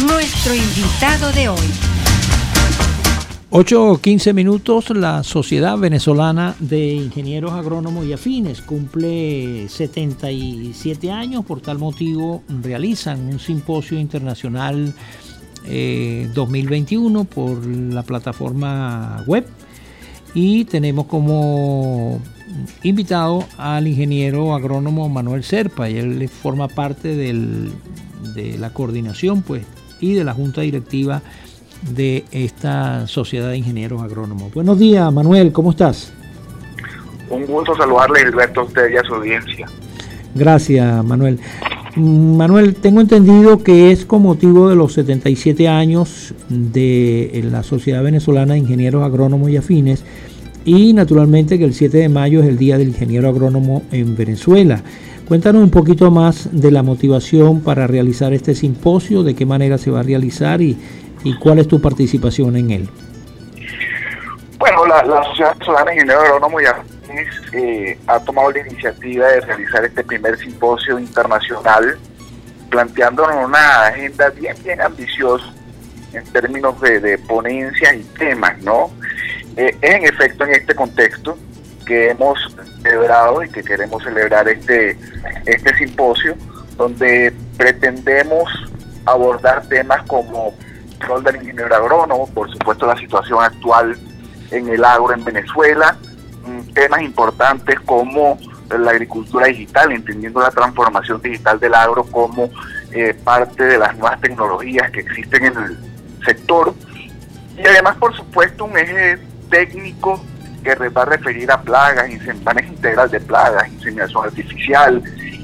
Nuestro invitado de hoy. 8:15 minutos. La Sociedad Venezolana de Ingenieros Agrónomos y Afines cumple 77 años. Por tal motivo realizan un simposio internacional 2021 por la plataforma web, y tenemos como invitado al ingeniero agrónomo Manuel Serpa, y él forma parte de la coordinación pues y de la junta directiva de esta Sociedad de Ingenieros Agrónomos. Buenos días, Manuel, ¿cómo estás? Un gusto saludarle, Gilberto, a usted y a su audiencia. Gracias, Manuel. Manuel, tengo entendido que es con motivo de los 77 años de la Sociedad Venezolana de Ingenieros Agrónomos y Afines, y naturalmente que el 7 de mayo es el Día del Ingeniero Agrónomo en Venezuela. Cuéntanos un poquito más de la motivación para realizar este simposio, de qué manera se va a realizar y cuál es tu participación en él. Bueno, la Sociedad Venezolana de Ingenieros Agrónomos y Afines ha tomado la iniciativa de realizar este primer simposio internacional, planteándonos una agenda bien ambiciosa en términos de ponencias y temas, ¿no? Es en efecto en este contexto que hemos celebrado y que queremos celebrar este simposio, donde pretendemos abordar temas como el rol del ingeniero agrónomo, por supuesto la situación actual en el agro en Venezuela, temas importantes como la agricultura digital, entendiendo la transformación digital del agro como parte de las nuevas tecnologías que existen en el sector, y además por supuesto un eje técnico que va a referir a plagas, manejo integral de plagas, inseminación artificial,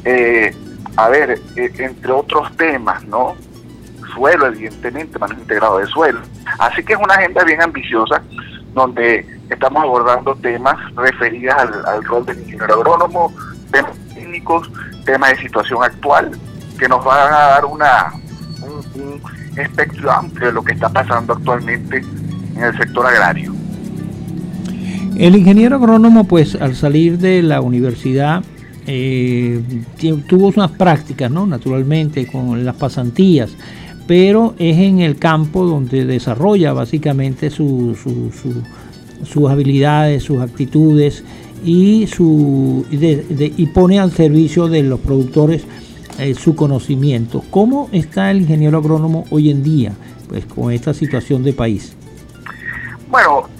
entre otros temas, ¿no? Suelo, evidentemente, manejo integrado de suelo. Así que es una agenda bien ambiciosa, donde estamos abordando temas referidos al rol del ingeniero agrónomo, temas técnicos, temas de situación actual, que nos van a dar un espectro amplio de lo que está pasando actualmente en el sector agrario. El ingeniero agrónomo, pues al salir de la universidad, tuvo unas prácticas, ¿no? Naturalmente, con las pasantías, pero es en el campo donde desarrolla básicamente sus habilidades, sus actitudes y pone al servicio de los productores su conocimiento. ¿Cómo está el ingeniero agrónomo hoy en día, pues, con esta situación de país? Bueno,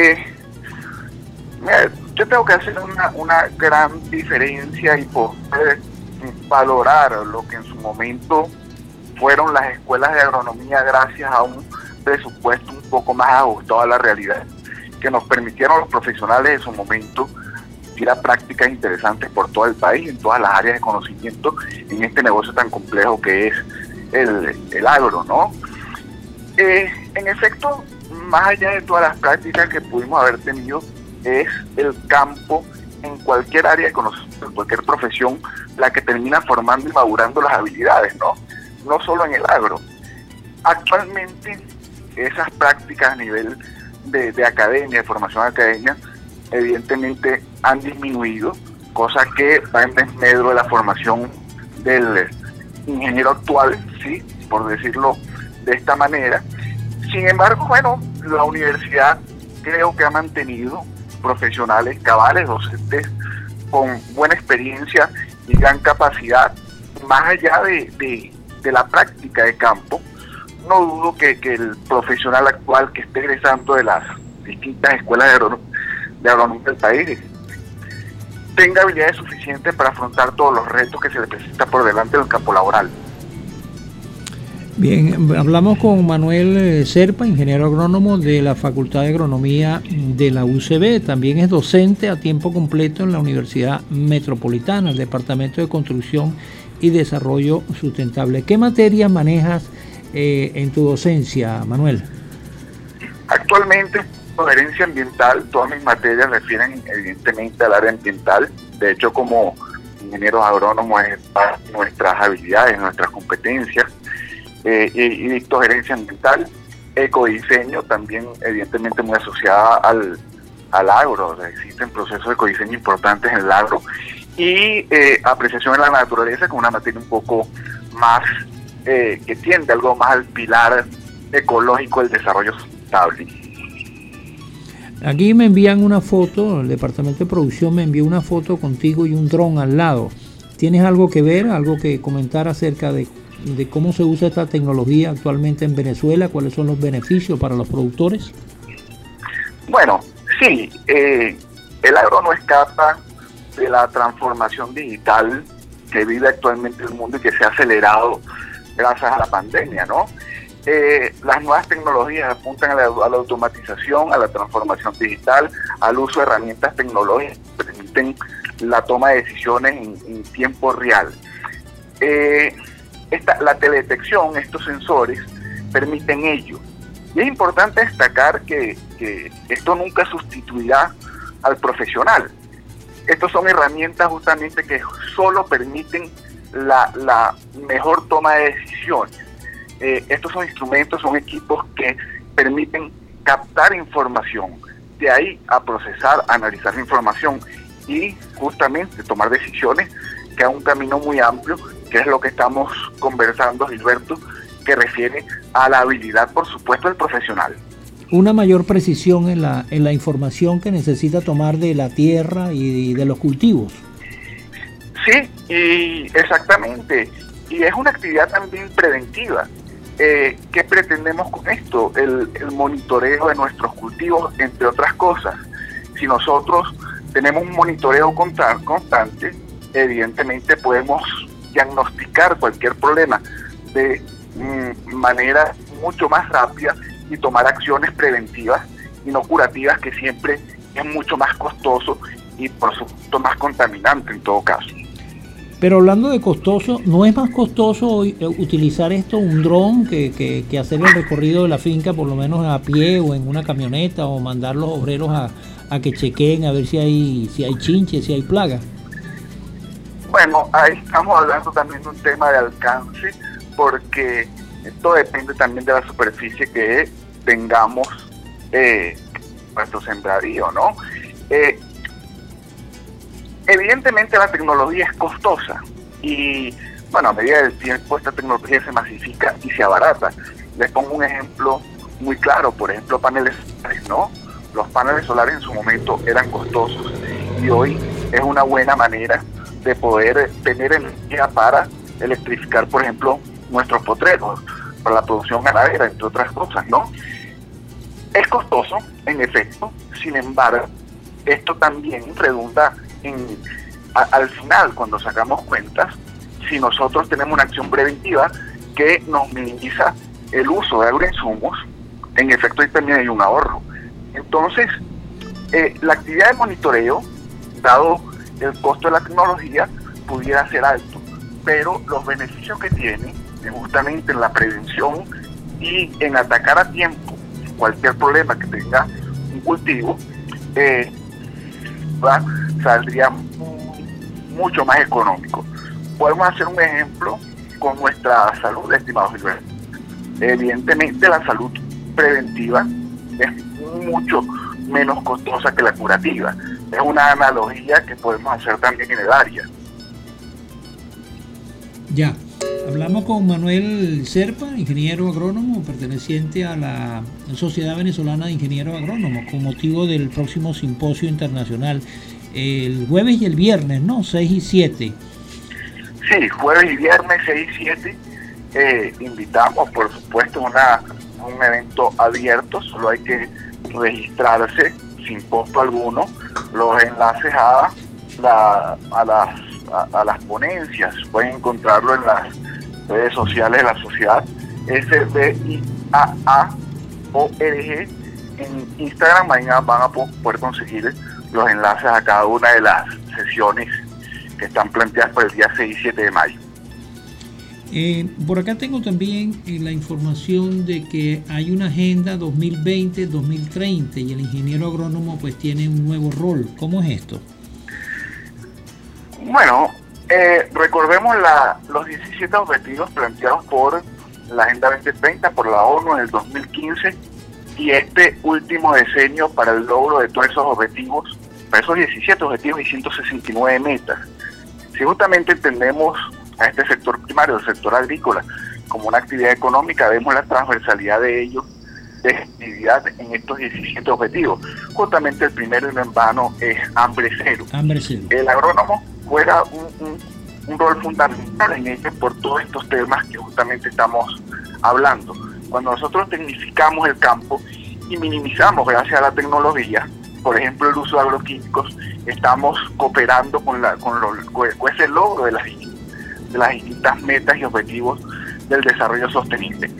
yo tengo que hacer una gran diferencia y poder valorar lo que en su momento fueron las escuelas de agronomía, gracias a un presupuesto un poco más ajustado a la realidad, que nos permitieron a los profesionales de su momento ir a prácticas interesantes por todo el país, en todas las áreas de conocimiento, en este negocio tan complejo que es el agro, ¿no? En efecto, más allá de todas las prácticas que pudimos haber tenido, es el campo en cualquier área de conocimiento, en cualquier profesión, la que termina formando y madurando las habilidades, ¿no? No solo en el agro. Actualmente, esas prácticas a nivel de academia, de formación académica, evidentemente han disminuido, cosa que va en desmedro de la formación del ingeniero actual, ¿sí? Por decirlo de esta manera. Sin embargo, bueno, la universidad creo que ha mantenido profesionales cabales, docentes con buena experiencia y gran capacidad, más allá de la práctica de campo. No dudo que el profesional actual que esté egresando de las distintas escuelas de agronomía del país tenga habilidades suficientes para afrontar todos los retos que se le presentan por delante en el campo laboral. Bien, hablamos con Manuel Serpa, ingeniero agrónomo de la Facultad de Agronomía de la UCB. También es docente a tiempo completo en la Universidad Metropolitana, el Departamento de Construcción y Desarrollo Sustentable. ¿Qué materias manejas en tu docencia, Manuel? Actualmente, gerencia ambiental, todas mis materias refieren evidentemente al área ambiental. De hecho, como ingenieros agrónomos es parte de nuestras habilidades, nuestras competencias. Y dicto gerencia ambiental, ecodiseño, también evidentemente muy asociada al agro. O sea, existen procesos de ecodiseño importantes en el agro, y apreciación en la naturaleza, con una materia un poco más que tiende algo más al pilar ecológico del desarrollo sustentable. Aquí me envían una foto, el departamento de producción me envió una foto contigo y un dron al lado. ¿Tienes algo que ver, algo que comentar acerca de cómo se usa esta tecnología actualmente en Venezuela? ¿Cuáles son los beneficios para los productores? Bueno, sí, el agro no escapa de la transformación digital que vive actualmente el mundo y que se ha acelerado gracias a la pandemia, ¿no? Las nuevas tecnologías apuntan a la automatización, a la transformación digital, al uso de herramientas tecnológicas que permiten la toma de decisiones en tiempo real. La teledetección, estos sensores, permiten ello. Y es importante destacar que esto nunca sustituirá al profesional. Estas son herramientas justamente que solo permiten la mejor toma de decisiones. Estos son instrumentos, son equipos que permiten captar información, de ahí a procesar, analizar la información y justamente tomar decisiones, que es un camino muy amplio, que es lo que estamos conversando, Gilberto, que refiere a la habilidad, por supuesto, del profesional. Una mayor precisión en la información que necesita tomar de la tierra y de los cultivos. Sí, y exactamente. Y es una actividad también preventiva. ¿Qué pretendemos con esto? El monitoreo de nuestros cultivos, entre otras cosas. Si nosotros tenemos un monitoreo constante, evidentemente podemos diagnosticar cualquier problema de manera mucho más rápida y tomar acciones preventivas y no curativas, que siempre es mucho más costoso y por supuesto más contaminante en todo caso. Pero hablando de costoso, ¿no es más costoso utilizar un dron que hacer el recorrido de la finca, por lo menos a pie o en una camioneta, o mandar los obreros a que chequeen a ver si hay chinches, si hay plagas? Bueno, ahí estamos hablando también de un tema de alcance, porque esto depende también de la superficie que tengamos nuestro sembradío, ¿no? Evidentemente la tecnología es costosa y, bueno, a medida del tiempo esta tecnología se masifica y se abarata. Les pongo un ejemplo muy claro, por ejemplo, paneles solares, ¿no? Los paneles solares en su momento eran costosos y hoy es una buena manera de poder tener energía para electrificar, por ejemplo, nuestros potreros, para la producción ganadera, entre otras cosas, ¿no? Es costoso, en efecto, sin embargo, esto también redunda al final, cuando sacamos cuentas, si nosotros tenemos una acción preventiva que nos minimiza el uso de agroinsumos, en efecto ahí también hay un ahorro. Entonces, la actividad de monitoreo, dado el costo de la tecnología, pudiera ser alto, pero los beneficios que tiene justamente en la prevención y en atacar a tiempo cualquier problema que tenga un cultivo, saldría mucho más económico. Podemos hacer un ejemplo con nuestra salud, estimado Gilberto. Evidentemente la salud preventiva es mucho menos costosa que la curativa. Es una analogía que podemos hacer también en el área. Ya, hablamos con Manuel Serpa, ingeniero agrónomo perteneciente a la Sociedad Venezolana de Ingenieros Agrónomos, con motivo del próximo simposio internacional, el jueves y el viernes, ¿no? 6 y 7. Sí, jueves y viernes 6 y 7. Invitamos, por supuesto, un evento abierto, solo hay que registrarse sin costo alguno. Los enlaces a las ponencias pueden encontrarlo en las redes sociales de la sociedad SBIAA-ORG en Instagram. Ahí van a poder conseguir los enlaces a cada una de las sesiones que están planteadas para el día 6 y 7 de mayo. Por acá tengo también la información de que hay una agenda 2020-2030 y el ingeniero agrónomo pues tiene un nuevo rol. ¿Cómo es esto? Bueno, recordemos los 17 objetivos planteados por la Agenda 2030 por la ONU en el 2015 y este último decenio para el logro de todos esos objetivos, para esos 17 objetivos y 169 metas. Si justamente entendemos a este sector primario, el sector agrícola, como una actividad económica, vemos la transversalidad de ellos, de actividad en estos 17 objetivos. Justamente el primero, y no en vano, es hambre cero. Hambre cero. El agrónomo juega un rol fundamental en ello por todos estos temas que justamente estamos hablando. Cuando nosotros tecnificamos el campo y minimizamos gracias a la tecnología, por ejemplo el uso de agroquímicos, estamos cooperando con ese logro de las distintas metas y objetivos del desarrollo sostenible.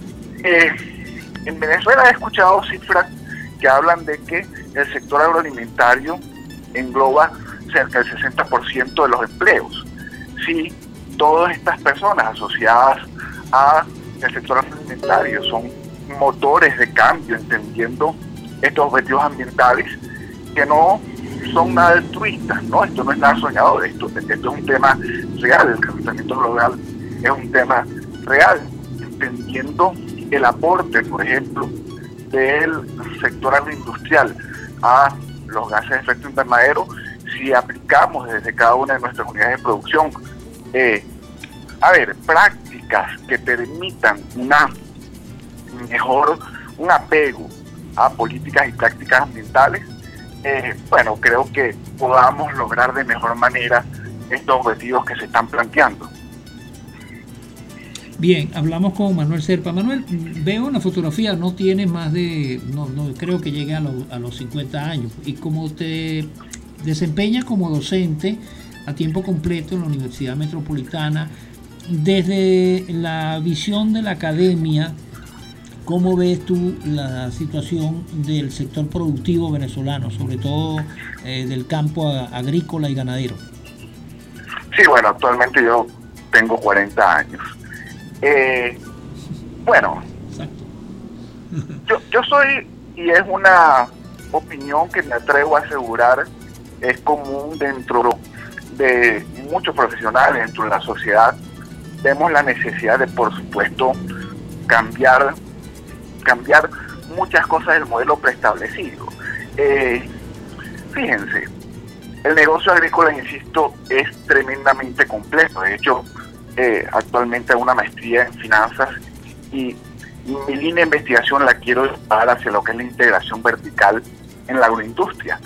En Venezuela he escuchado cifras que hablan de que el sector agroalimentario engloba cerca del 60% de los empleos. Si todas estas personas asociadas al sector agroalimentario son motores de cambio, entendiendo estos objetivos ambientales que no son nada altruistas, ¿no? Esto no es nada soñador, esto es un tema real, el calentamiento global es un tema real, entendiendo el aporte, por ejemplo, del sector agroindustrial a los gases de efecto invernadero, si aplicamos desde cada una de nuestras unidades de producción prácticas que permitan un apego a políticas y prácticas ambientales, creo que podamos lograr de mejor manera estos objetivos que se están planteando. Bien, hablamos con Manuel Zerpa. Manuel, veo en la fotografía, no tiene más de, no creo que llegue a los 50 años, y como te desempeñas como docente a tiempo completo en la Universidad Metropolitana, desde la visión de la academia, ¿cómo ves tú la situación del sector productivo venezolano, sobre todo del campo agrícola y ganadero? Sí, bueno, actualmente yo tengo 40 años. Yo soy, y es una opinión que me atrevo a asegurar, es común dentro de muchos profesionales, dentro de la sociedad. Vemos la necesidad de, por supuesto, cambiar muchas cosas del modelo preestablecido. Fíjense, el negocio agrícola, insisto, es tremendamente complejo. De hecho, actualmente hago una maestría en finanzas y mi línea de investigación la quiero llevar hacia lo que es la integración vertical en la agroindustria.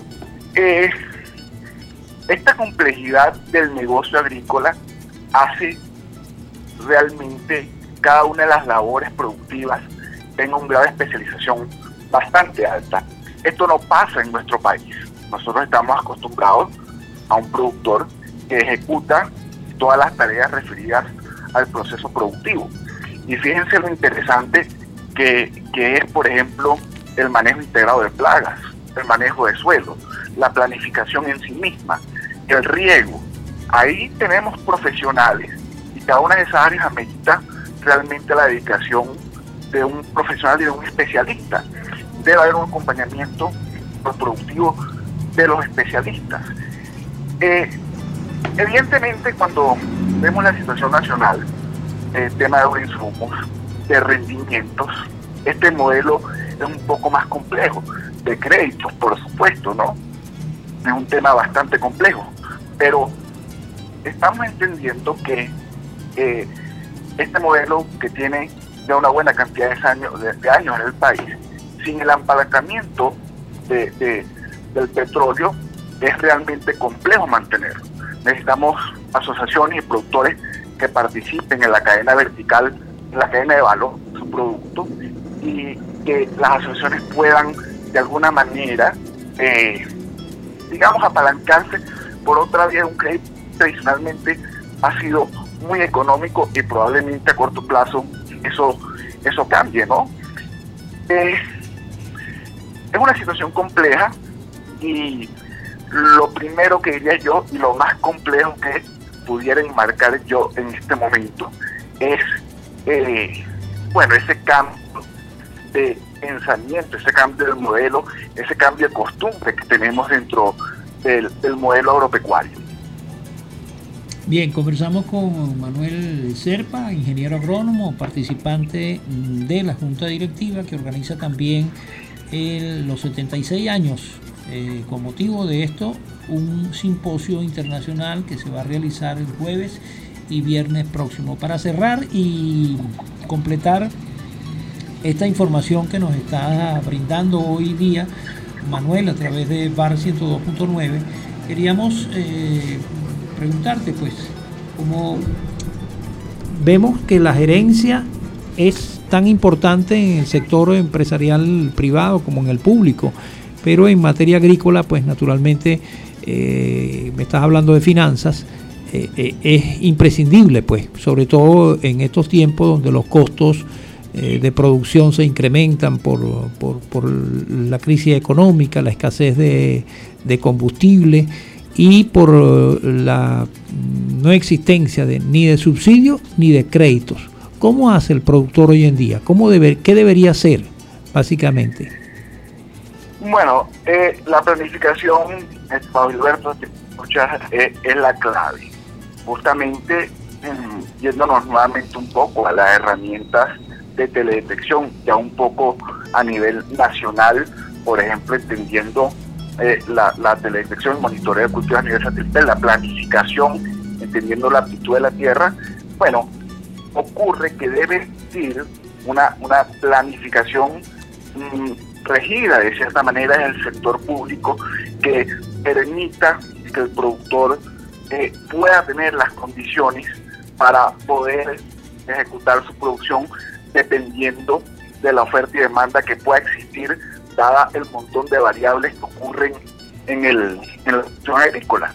Esta complejidad del negocio agrícola hace realmente cada una de las labores productivas tenga un grado de especialización bastante alta. Esto no pasa en nuestro país. Nosotros estamos acostumbrados a un productor que ejecuta todas las tareas referidas al proceso productivo. Y fíjense lo interesante que es, por ejemplo, el manejo integrado de plagas, el manejo de suelo, la planificación en sí misma, el riego. Ahí tenemos profesionales y cada una de esas áreas amerita realmente la dedicación de un profesional y de un especialista. Debe haber un acompañamiento productivo de los especialistas. Evidentemente, cuando vemos la situación nacional, el tema de agroinsumos, de rendimientos, este modelo es un poco más complejo, de créditos, por supuesto, ¿no? Es un tema bastante complejo, pero estamos entendiendo que este modelo, que tiene ya una buena cantidad de años en el país, sin el apalancamiento del petróleo, es realmente complejo mantenerlo. Necesitamos asociaciones y productores que participen en la cadena vertical, en la cadena de valor de su producto, y que las asociaciones puedan de alguna manera, apalancarse por otra vía. Un crédito tradicionalmente ha sido muy económico y probablemente a corto plazo eso cambie, ¿no? Es una situación compleja, y lo primero que diría yo, y lo más complejo que pudiera enmarcar yo en este momento, es ese cambio de pensamiento, ese cambio del modelo, ese cambio de costumbre que tenemos dentro del modelo agropecuario. Bien, conversamos con Manuel Zerpa, ingeniero agrónomo, participante de la Junta Directiva que organiza también los 76 años. Con motivo de esto, un simposio internacional que se va a realizar el jueves y viernes próximo. Para cerrar y completar esta información que nos está brindando hoy día Manuel a través de Bar 102.9, queríamos preguntarte, pues, cómo vemos que la gerencia es tan importante en el sector empresarial privado como en el público, pero en materia agrícola, pues naturalmente, me estás hablando de finanzas, es imprescindible, pues, sobre todo en estos tiempos donde los costos de producción se incrementan por la crisis económica, la escasez de combustible y por la no existencia ni de subsidios ni de créditos. ¿Cómo hace el productor hoy en día? ¿Qué debería hacer, básicamente? Bueno, la planificación, Pablo Alberto, es la clave. Justamente, yéndonos nuevamente un poco a las herramientas de teledetección, ya un poco a nivel nacional, por ejemplo, entendiendo la teledetección, el monitoreo de cultivos a nivel satelital, la planificación, entendiendo la aptitud de la tierra. Bueno, ocurre que debe existir una planificación regida de cierta manera en el sector público que permita que el productor pueda tener las condiciones para poder ejecutar su producción dependiendo de la oferta y demanda que pueda existir, dada el montón de variables que ocurren en la producción agrícola.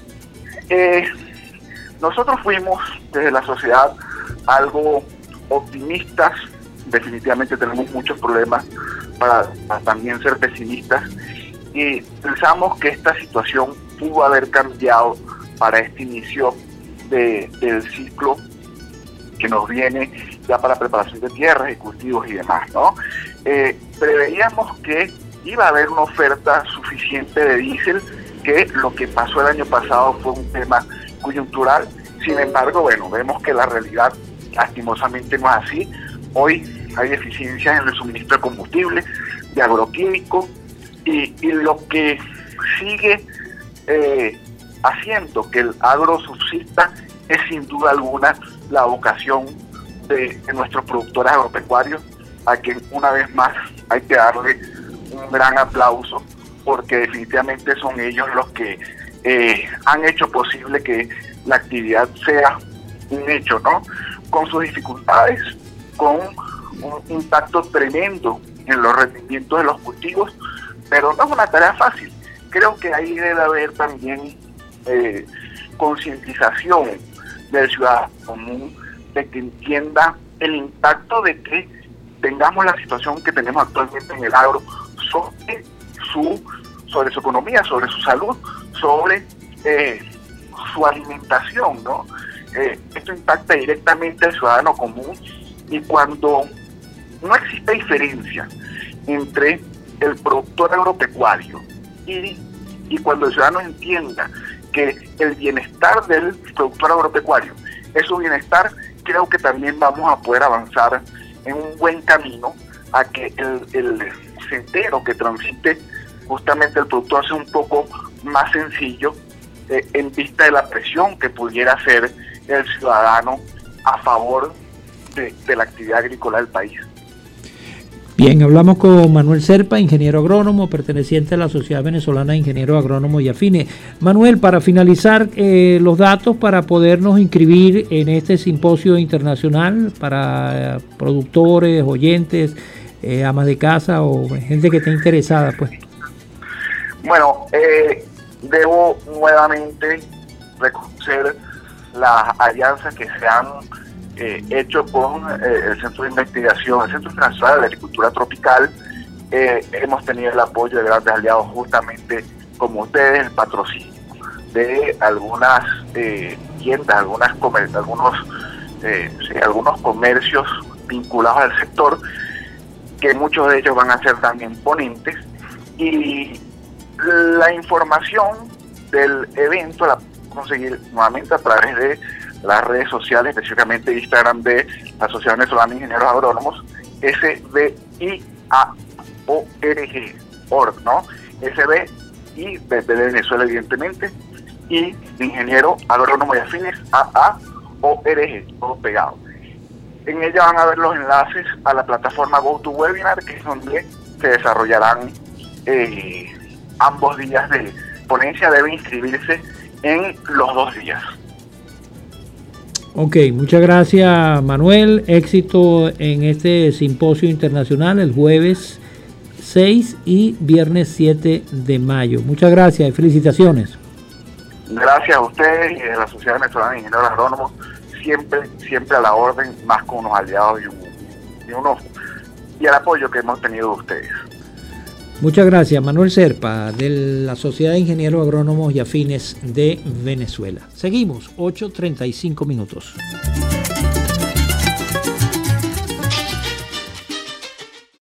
Nosotros fuimos desde la sociedad algo optimistas. Definitivamente tenemos muchos problemas para también ser pesimistas, y pensamos que esta situación pudo haber cambiado para este inicio del ciclo que nos viene ya para preparación de tierras y cultivos y demás, ¿no? Preveíamos que iba a haber una oferta suficiente de diésel, que lo que pasó el año pasado fue un tema coyuntural. Sin embargo, bueno, vemos que la realidad lastimosamente no es así. Hoy hay deficiencias en el suministro de combustible, de agroquímicos, y lo que sigue haciendo que el agro subsista es sin duda alguna la vocación de nuestros productores agropecuarios, a quien una vez más hay que darle un gran aplauso, porque definitivamente son ellos los que han hecho posible que la actividad sea un hecho, ¿no? Con sus dificultades, con un impacto tremendo en los rendimientos de los cultivos, pero no es una tarea fácil. Creo que ahí debe haber también concientización del ciudadano común, de que entienda el impacto de que tengamos la situación que tenemos actualmente en el agro sobre su economía, sobre su salud, sobre su alimentación, ¿no? Esto impacta directamente al ciudadano común, y cuando no existe diferencia entre el productor agropecuario y cuando el ciudadano entienda que el bienestar del productor agropecuario es su bienestar, creo que también vamos a poder avanzar en un buen camino a que el sendero que transite justamente el productor sea un poco más sencillo, en vista de la presión que pudiera hacer el ciudadano a favor de la actividad agrícola del país. Bien, hablamos con Manuel Serpa, ingeniero agrónomo, perteneciente a la Sociedad Venezolana de Ingenieros Agrónomos y Afines. Manuel, para finalizar, los datos para podernos inscribir en este simposio internacional para productores, oyentes, amas de casa o gente que esté interesada, pues. Bueno, debo nuevamente reconocer las alianzas que se han hecho con el Centro de Investigación, el Centro Internacional de la Agricultura Tropical. Hemos tenido el apoyo de grandes aliados justamente como ustedes, el patrocinio de algunas tiendas, algunos comercios vinculados al sector, que muchos de ellos van a ser también ponentes, y la información del evento la conseguir nuevamente a través de las redes sociales, específicamente Instagram de la Sociedad Venezolana de Ingenieros Agrónomos, SBIAORG, ¿no? SBI de Venezuela, evidentemente, y de Ingeniero Agrónomo y Afines, todo pegado. En ella van a ver los enlaces a la plataforma GoToWebinar, que es donde se desarrollarán ambos días de ponencia. Debe inscribirse en los 2 días. Ok, muchas gracias, Manuel. Éxito en este simposio internacional el jueves 6 y viernes 7 de mayo. Muchas gracias y felicitaciones. Gracias a ustedes y a la Sociedad Venezolana de Ingenieros Agrónomos, siempre a la orden, más con unos aliados y el apoyo que hemos tenido de ustedes. Muchas gracias, Manuel Serpa, de la Sociedad de Ingenieros Agrónomos y Afines de Venezuela. Seguimos, 8:35 minutos.